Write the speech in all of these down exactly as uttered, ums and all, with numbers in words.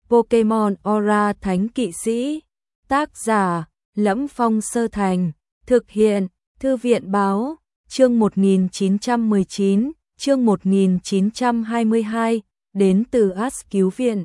Pokemon Aura Thánh Kỵ Sĩ. Tác giả: Lẫm Phong Sơ Thành. Thực hiện: Thư viện báo. Chương một nghìn chín trăm mười chín, chương một nghìn chín trăm hai mươi hai, đến từ Ask Cứu Viện.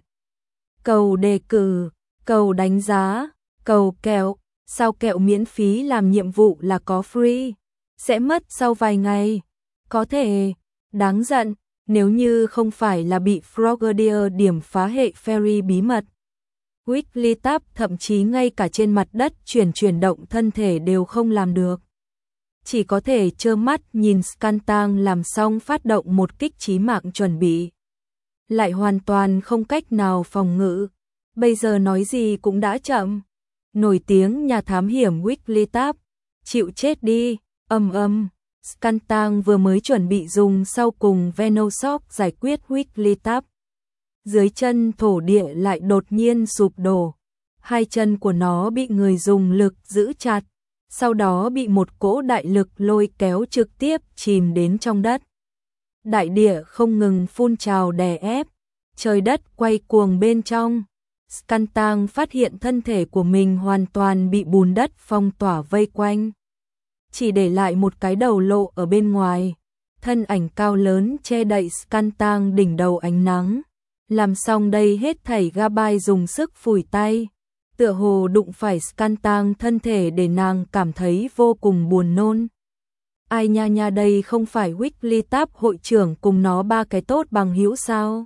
Cầu đề cử, cầu đánh giá, cầu kẹo, sao kẹo miễn phí làm nhiệm vụ là có free, sẽ mất sau vài ngày. Có thể, đáng giận, nếu như không phải là bị Frogadier điểm phá hệ Fairy bí mật. Wigglytuff thậm chí ngay cả trên mặt đất chuyển chuyển động thân thể đều không làm được. Chỉ có thể trơ mắt nhìn Skuntank làm xong phát động một kích chí mạng chuẩn bị. Lại hoàn toàn không cách nào phòng ngự. Bây giờ nói gì cũng đã chậm. Nổi tiếng nhà thám hiểm Wigglytuff, chịu chết đi, âm âm. Skuntank vừa mới chuẩn bị dùng sau cùng Venoshock giải quyết Wigglytuff. Dưới chân thổ địa lại đột nhiên sụp đổ. Hai chân của nó bị người dùng lực giữ chặt, sau đó bị một cỗ đại lực lôi kéo trực tiếp chìm đến trong đất. Đại địa không ngừng phun trào đè ép, trời đất quay cuồng bên trong. Skuntank phát hiện thân thể của mình hoàn toàn bị bùn đất phong tỏa vây quanh, chỉ để lại một cái đầu lộ ở bên ngoài. Thân ảnh cao lớn che đậy Skuntank đỉnh đầu ánh nắng. Làm xong đây hết thảy, Gabai dùng sức phủi tay, tựa hồ đụng phải Skuntank thân thể để nàng cảm thấy vô cùng buồn nôn. Ai nha nha, đây không phải Wigglytuff hội trưởng cùng nó ba cái tốt bằng hữu sao?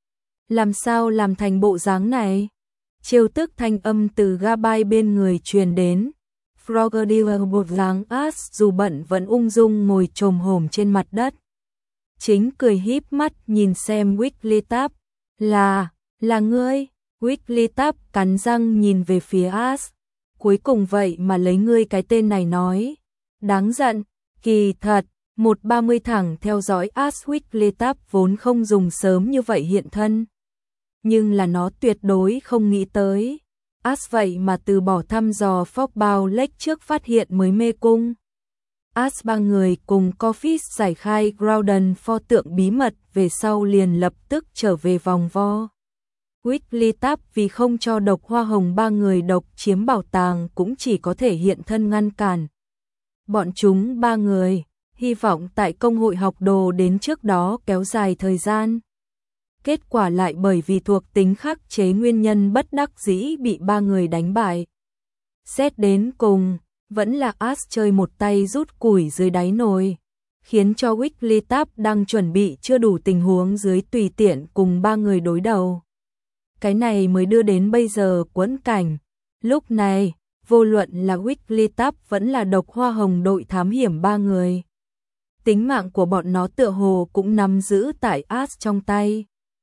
Làm sao làm thành bộ dáng này? Trêu tức thanh âm từ Gabai bên người truyền đến. Frogadier bộ dáng Ash dù bận vẫn ung dung ngồi chồm hổm trên mặt đất. Chính cười híp mắt nhìn xem Wigglytuff. Là, là ngươi. Wigglytuff cắn răng nhìn về phía Ash. Cuối cùng vậy mà lấy ngươi cái tên này nói. Đáng giận, kỳ thật, một ba mươi thẳng theo dõi Ash. Wigglytuff vốn không dùng sớm như vậy hiện thân. Nhưng là nó tuyệt đối không nghĩ tới. Ash vậy mà từ bỏ thăm dò Fogbough Lake trước phát hiện mới mê cung. Ash ba người cùng Corvus giải khai Groudon pho tượng bí mật về sau liền lập tức trở về vòng vo. Wigglytuff vì không cho độc hoa hồng ba người độc chiếm bảo tàng cũng chỉ có thể hiện thân ngăn cản. Bọn chúng ba người, hy vọng tại công hội học đồ đến trước đó kéo dài thời gian. Kết quả lại bởi vì thuộc tính khắc chế nguyên nhân bất đắc dĩ bị ba người đánh bại. Xét đến cùng, vẫn là Ash chơi một tay rút củi dưới đáy nồi, khiến cho Wigglytuff đang chuẩn bị chưa đủ tình huống dưới tùy tiện cùng ba người đối đầu. Cái này mới đưa đến bây giờ quẫn cảnh. Lúc này, vô luận là Wigglytuff vẫn là độc hoa hồng đội thám hiểm ba người, tính mạng của bọn nó tựa hồ cũng nắm giữ tại Ash trong tay.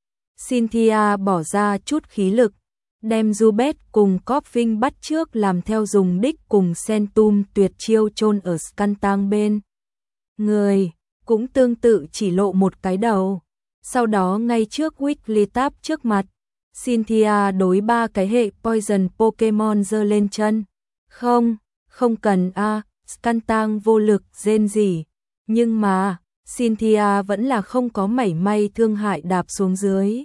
Cynthia bỏ ra chút khí lực, đem Zubat cùng Corvin bắt trước làm theo dùng đích cùng Centum tuyệt chiêu chôn ở Skuntank bên người, cũng tương tự chỉ lộ một cái đầu. Sau đó ngay trước Wigglytuff trước mặt, Cynthia đối ba cái hệ Poison Pokemon giơ lên chân. Không, không cần a. À, Skuntank vô lực rên rỉ, nhưng mà Cynthia vẫn là không có mảy may thương hại đạp xuống dưới.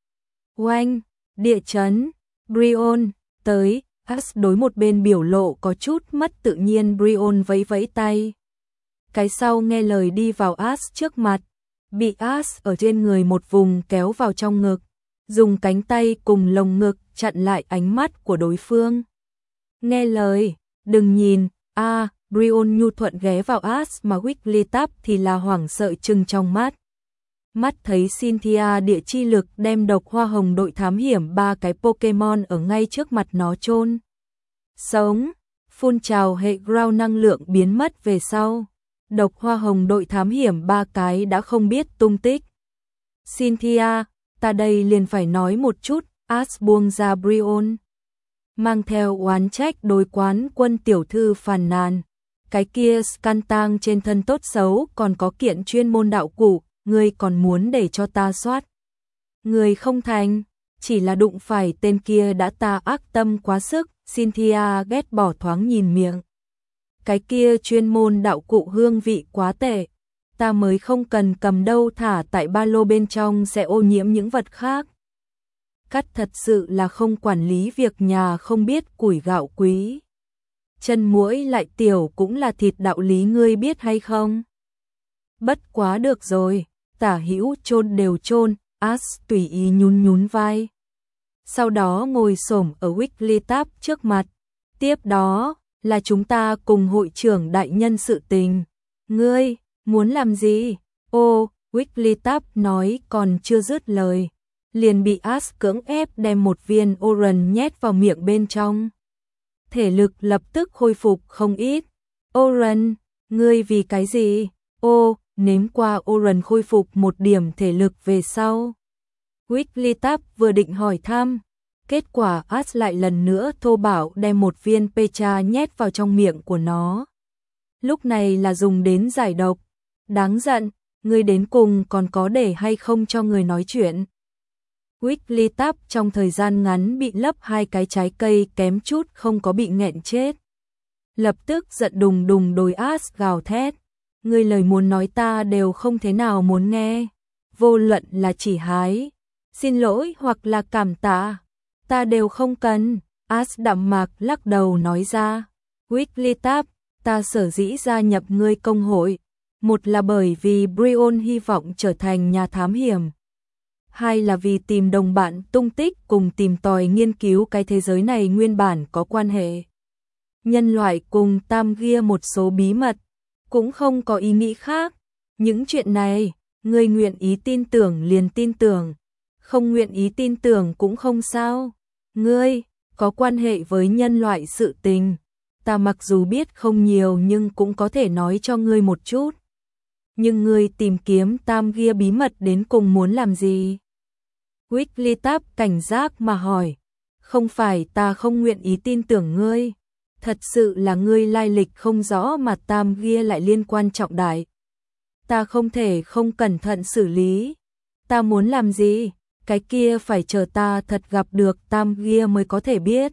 Oanh, địa chấn, Brionne, tới. Ash đối một bên biểu lộ có chút mất tự nhiên. Brionne vẫy vẫy tay. Cái sau nghe lời đi vào Ash trước mặt, bị Ash ở trên người một vùng kéo vào trong ngực, dùng cánh tay cùng lồng ngực chặn lại ánh mắt của đối phương. Nghe lời, đừng nhìn, a. À, Brionne nhu thuận ghé vào Ash mà Wigglytuff thì là hoảng sợ trừng trong mắt. Mắt thấy Cynthia địa chi lực đem độc hoa hồng đội thám hiểm ba cái Pokemon ở ngay trước mặt nó chôn sống, phun trào hệ ground năng lượng biến mất về sau. Độc hoa hồng đội thám hiểm ba cái đã không biết tung tích. Cynthia, ta đây liền phải nói một chút. Ash buông ra Brionne, mang theo oán trách đối quán quân tiểu thư phàn nàn. Cái kia Skuntank trên thân tốt xấu còn có kiện chuyên môn đạo cụ, ngươi còn muốn để cho ta soát. Người không thành, chỉ là đụng phải tên kia đã ta ác tâm quá sức. Cynthia ghét bỏ thoáng nhìn miệng. Cái kia chuyên môn đạo cụ hương vị quá tệ, ta mới không cần cầm đâu, thả tại ba lô bên trong sẽ ô nhiễm những vật khác. cắt thật sự là không quản lý việc nhà, không biết củi gạo quý. Chân muỗi lại tiểu cũng là thịt, đạo lý ngươi biết hay không? Bất quá được rồi, tả hữu chôn đều chôn, As tùy ý nhún nhún vai. Sau đó ngồi xổm ở Wigglytuff trước mặt. Tiếp đó là chúng ta cùng hội trưởng đại nhân sự tình. Ngươi muốn làm gì? Ô, Wigglytuff nói còn chưa dứt lời, liền bị As cưỡng ép đem một viên Oran nhét vào miệng bên trong. Thể lực lập tức khôi phục không ít. Oran, ngươi vì cái gì? Ô, nếm qua Oran khôi phục một điểm thể lực về sau. Wigglytuff vừa định hỏi thăm, kết quả As lại lần nữa thô bạo đem một viên Pecha nhét vào trong miệng của nó. Lúc này là dùng đến giải độc. Đáng giận, ngươi đến cùng còn có để hay không cho người nói chuyện. Wigglytuff trong thời gian ngắn bị lấp hai cái trái cây kém chút không có bị nghẹn chết. Lập tức giận đùng đùng đối As gào thét. Ngươi lời muốn nói ta đều không thế nào muốn nghe. Vô luận là chỉ hái, xin lỗi hoặc là cảm tạ, ta đều không cần. As đạm mạc lắc đầu nói ra. Wigglytuff, ta sở dĩ gia nhập ngươi công hội, một là bởi vì Brion hy vọng trở thành nhà thám hiểm, hai là vì tìm đồng bạn tung tích cùng tìm tòi nghiên cứu cái thế giới này nguyên bản có quan hệ nhân loại cùng Tam Gia một số bí mật, cũng không có ý nghĩ khác. Những chuyện này, ngươi nguyện ý tin tưởng liền tin tưởng, không nguyện ý tin tưởng cũng không sao. Ngươi có quan hệ với nhân loại sự tình, ta mặc dù biết không nhiều nhưng cũng có thể nói cho ngươi một chút. Nhưng ngươi tìm kiếm Tam Gia bí mật đến cùng muốn làm gì? Wigglytuff cảnh giác mà hỏi. Không phải ta không nguyện ý tin tưởng ngươi, thật sự là ngươi lai lịch không rõ mà Tam Gia lại liên quan trọng đại. Ta không thể không cẩn thận xử lý. Ta muốn làm gì? Cái kia phải chờ ta thật gặp được Tam Gia mới có thể biết.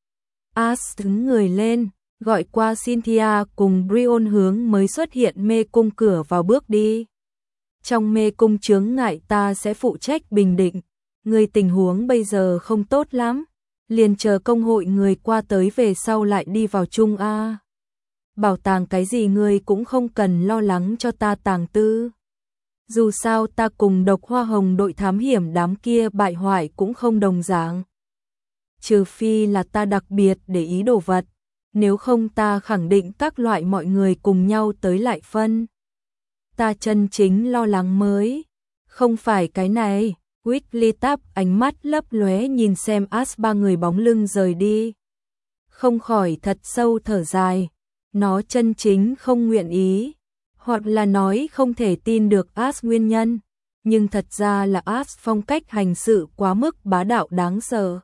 As đứng người lên, gọi qua Cynthia cùng Brion hướng mới xuất hiện mê cung cửa vào bước đi. Trong mê cung chướng ngại ta sẽ phụ trách bình định. Người tình huống bây giờ không tốt lắm, liền chờ công hội người qua tới về sau lại đi vào chung a. Bảo tàng cái gì ngươi cũng không cần lo lắng cho ta tàng tư. Dù sao ta cùng Độc Hoa Hồng đội thám hiểm đám kia bại hoại cũng không đồng dạng. Trừ phi là ta đặc biệt để ý đồ vật, nếu không ta khẳng định các loại mọi người cùng nhau tới lại phân. Ta chân chính lo lắng mới không phải cái này. Wigglytuff ánh mắt lấp lóe nhìn xem As ba người bóng lưng rời đi, không khỏi thật sâu thở dài. Nó chân chính không nguyện ý, hoặc là nói không thể tin được As nguyên nhân, nhưng thật ra là As phong cách hành sự quá mức bá đạo đáng sợ.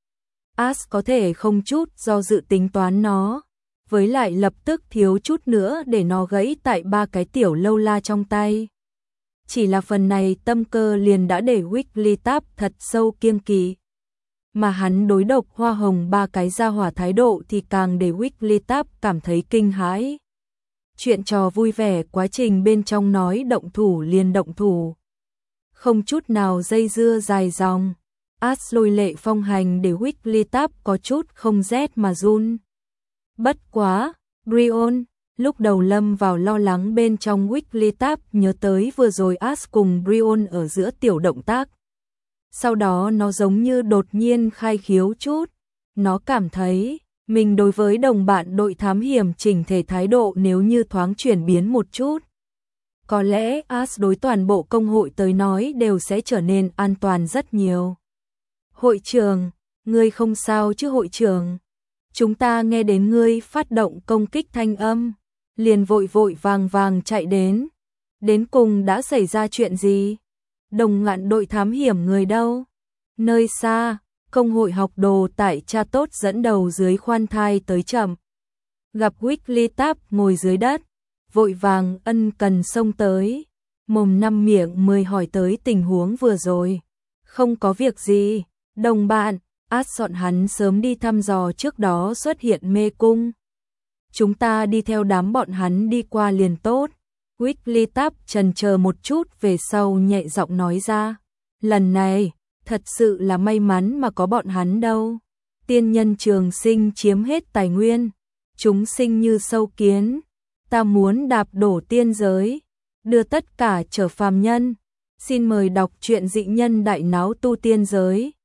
As có thể không chút do dự tính toán nó, với lại lập tức thiếu chút nữa để nó gãy tại ba cái tiểu lâu la trong tay. Chỉ là phần này tâm cơ liền đã để Wigglytuff thật sâu kiêng kỵ. Mà hắn đối Độc Hoa Hồng ba cái gia hỏa thái độ thì càng để Wigglytuff cảm thấy kinh hãi. Chuyện trò vui vẻ, quá trình bên trong nói động thủ liền động thủ, không chút nào dây dưa dài dòng. As lôi lệ phong hành để Wigglytuff có chút không rét mà run. Bất quá, Brion lúc đầu lâm vào lo lắng bên trong. Wigglytuff nhớ tới vừa rồi As cùng Brion ở giữa tiểu động tác. Sau đó nó giống như đột nhiên khai khiếu chút. Nó cảm thấy mình đối với đồng bạn đội thám hiểm chỉnh thể thái độ nếu như thoáng chuyển biến một chút, có lẽ As đối toàn bộ công hội tới nói đều sẽ trở nên an toàn rất nhiều. Hội trưởng, ngươi không sao chứ hội trưởng? Chúng ta nghe đến ngươi phát động công kích thanh âm, liền vội vội vàng vàng chạy đến. Đến cùng đã xảy ra chuyện gì? Đồng ngạn đội thám hiểm người đâu? Nơi xa, công hội học đồ tại cha tốt dẫn đầu dưới khoan thai tới chậm. Gặp Wigglytuff ngồi dưới đất, vội vàng ân cần xông tới, mồm năm miệng mười hỏi tới tình huống vừa rồi. Không có việc gì, đồng bạn. As dọn hắn sớm đi thăm dò trước đó xuất hiện mê cung. Chúng ta đi theo đám bọn hắn đi qua liền tốt. Wigglytuff chần chờ một chút về sau nhẹ giọng nói ra. Lần này, thật sự là may mắn mà có bọn hắn đâu. Tiên nhân trường sinh chiếm hết tài nguyên, chúng sinh như sâu kiến, ta muốn đạp đổ tiên giới, đưa tất cả trở phàm nhân. Xin mời đọc truyện Dị Nhân Đại Náo Tu Tiên Giới.